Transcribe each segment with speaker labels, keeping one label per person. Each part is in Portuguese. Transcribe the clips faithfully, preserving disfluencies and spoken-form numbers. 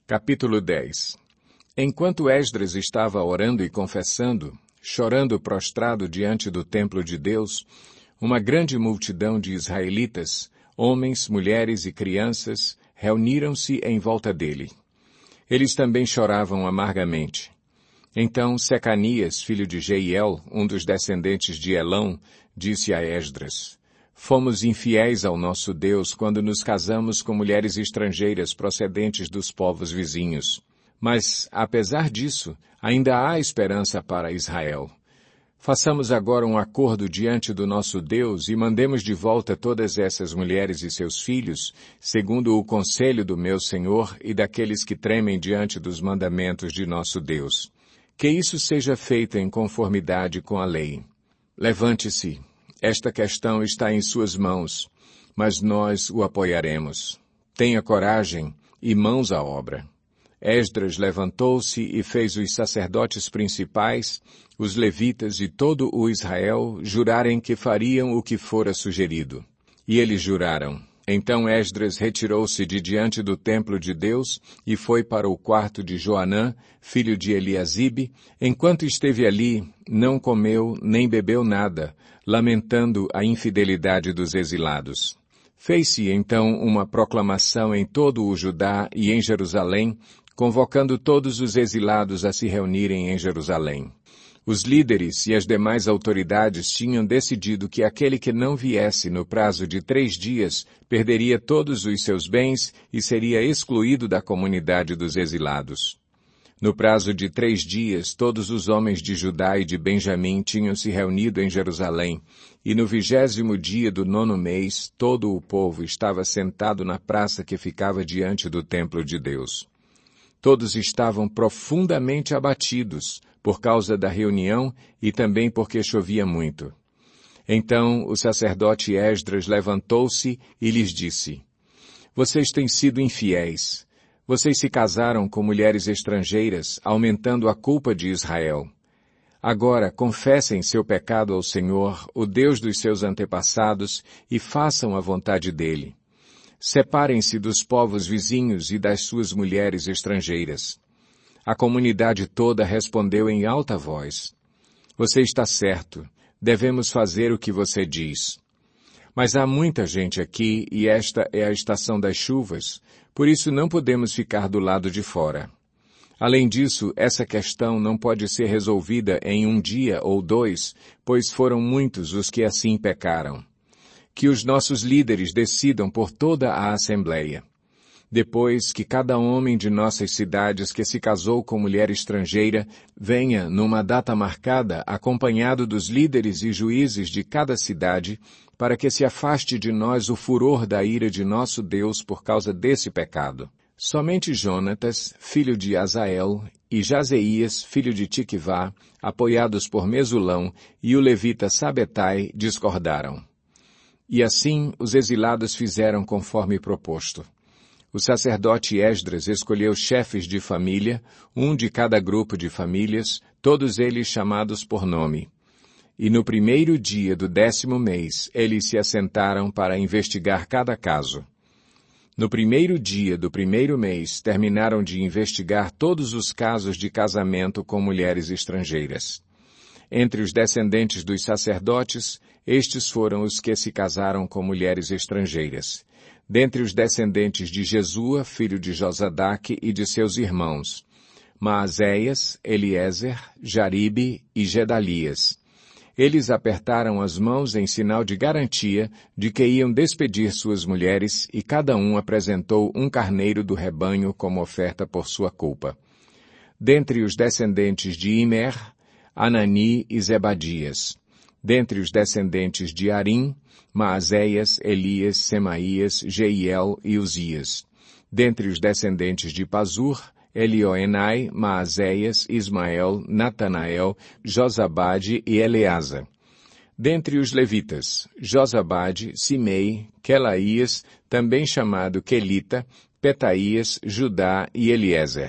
Speaker 1: Capítulo dez. Enquanto Esdras estava orando e confessando, chorando prostrado diante do templo de Deus, uma grande multidão de israelitas, homens, mulheres e crianças, reuniram-se em volta dele. Eles também choravam amargamente. Então Secanias, filho de Jeiel, um dos descendentes de Elão, disse a Esdras: Fomos infiéis ao nosso Deus quando nos casamos com mulheres estrangeiras procedentes dos povos vizinhos. Mas, apesar disso, ainda há esperança para Israel. Façamos agora um acordo diante do nosso Deus e mandemos de volta todas essas mulheres e seus filhos, segundo o conselho do meu Senhor e daqueles que tremem diante dos mandamentos de nosso Deus. Que isso seja feito em conformidade com a lei. Levante-se. Esta questão está em suas mãos, mas nós o apoiaremos. Tenha coragem e mãos à obra. Esdras levantou-se e fez os sacerdotes principais, os levitas e todo o Israel jurarem que fariam o que fora sugerido. E eles juraram. Então Esdras retirou-se de diante do templo de Deus e foi para o quarto de Joanã, filho de Eliasibe. Enquanto esteve ali, não comeu nem bebeu nada, lamentando a infidelidade dos exilados. Fez-se então uma proclamação em todo o Judá e em Jerusalém, convocando todos os exilados a se reunirem em Jerusalém. Os líderes e as demais autoridades tinham decidido que aquele que não viesse no prazo de três dias perderia todos os seus bens e seria excluído da comunidade dos exilados. No prazo de três dias, todos os homens de Judá e de Benjamim tinham se reunido em Jerusalém, e no vigésimo dia do nono mês, todo o povo estava sentado na praça que ficava diante do templo de Deus. Todos estavam profundamente abatidos por causa da reunião e também porque chovia muito. Então o sacerdote Esdras levantou-se e lhes disse: Vocês têm sido infiéis. Vocês se casaram com mulheres estrangeiras, aumentando a culpa de Israel. Agora confessem seu pecado ao Senhor, o Deus dos seus antepassados, e façam a vontade dele. Separem-se dos povos vizinhos e das suas mulheres estrangeiras. A comunidade toda respondeu em alta voz: Você está certo, devemos fazer o que você diz. Mas há muita gente aqui e esta é a estação das chuvas, por isso não podemos ficar do lado de fora. Além disso, essa questão não pode ser resolvida em um dia ou dois, pois foram muitos os que assim pecaram. Que os nossos líderes decidam por toda a Assembleia. Depois que cada homem de nossas cidades que se casou com mulher estrangeira venha numa data marcada acompanhado dos líderes e juízes de cada cidade, para que se afaste de nós o furor da ira de nosso Deus por causa desse pecado. Somente Jonatas, filho de Azael, e Jazeías, filho de Tiquivá, apoiados por Mesulão, e o levita Sabetai discordaram. E assim os exilados fizeram conforme proposto. O sacerdote Esdras escolheu chefes de família, um de cada grupo de famílias, todos eles chamados por nome. E no primeiro dia do décimo mês, eles se assentaram para investigar cada caso. No primeiro dia do primeiro mês, terminaram de investigar todos os casos de casamento com mulheres estrangeiras. Entre os descendentes dos sacerdotes, estes foram os que se casaram com mulheres estrangeiras. Dentre os descendentes de Jesua, filho de Josadaque e de seus irmãos, Maazéias, Eliezer, Jaribe e Gedalias. Eles apertaram as mãos em sinal de garantia de que iam despedir suas mulheres e cada um apresentou um carneiro do rebanho como oferta por sua culpa. Dentre os descendentes de Imer, Anani e Zebadias. Dentre os descendentes de Arim, Maazéias, Elias, Semaías, Jeiel e Uzias. Dentre os descendentes de Pazur, Elioenai, Maazéias, Ismael, Natanael, Josabade e Eleasa. Dentre os levitas, Josabade, Simei, Quelaías, também chamado Quelita, Petaías, Judá e Eliezer.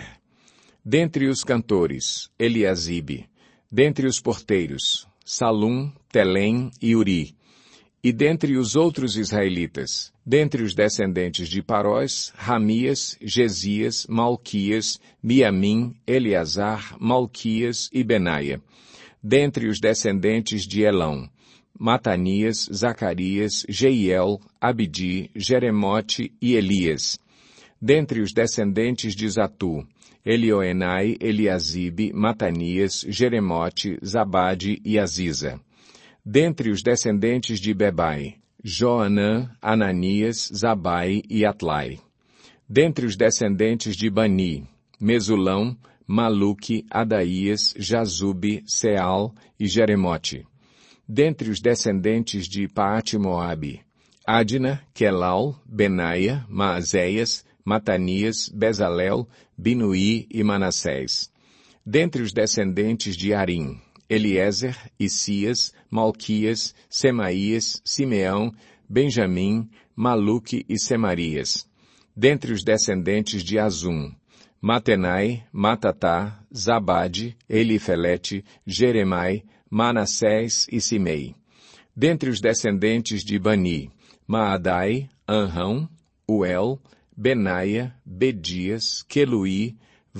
Speaker 1: Dentre os cantores, Eliasibe. Dentre os porteiros, Salum, Telém e Uri. E dentre os outros israelitas, dentre os descendentes de Parós, Ramias, Gesias, Malquias, Miamim, Eleazar, Malquias e Benaia. Dentre os descendentes de Elão, Matanias, Zacarias, Jeiel, Abdi, Jeremote e Elias. Dentre os descendentes de Zatu, Elioenai, Eliasibe, Matanias, Jeremote, Zabade e Aziza. Dentre os descendentes de Bebai, Joanã, Ananias, Zabai e Atlai. Dentre os descendentes de Bani, Mesulão, Maluque, Adaías, Jazube, Seal e Jeremote. Dentre os descendentes de Paate-Moabe, Adna, Quelal, Benaia, Maazéias, Matanias, Bezalel, Binuí e Manassés. Dentre os descendentes de Arim, Eliezer, Isias, Malquias, Semaías, Simeão, Benjamim, Maluque e Semarias. Dentre os descendentes de Azum, Matenai, Matatá, Zabade, Elifelete, Jeremai, Manassés e Simei. Dentre os descendentes de Bani, Maadai, Anrão, Uel, Benaia, Bedias, Queluí,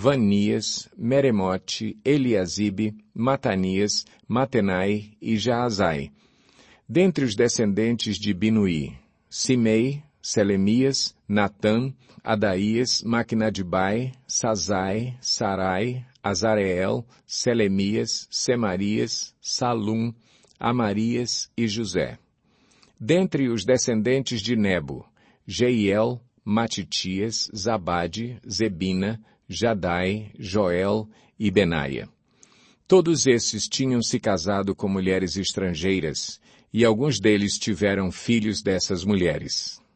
Speaker 1: Vanias, Meremote, Eliasibe, Matanias, Matenai e Jaazai. Dentre os descendentes de Binuí, Simei, Selemias, Natã, Adaías, Maquinadibai, Sazai, Sarai, Azareel, Selemias, Semarias, Salum, Amarias e José. Dentre os descendentes de Nebo, Jeiel, Matitias, Zabade, Zebina, Jadai, Joel e Benaia. Todos esses tinham se casado com mulheres estrangeiras, e alguns deles tiveram filhos dessas mulheres.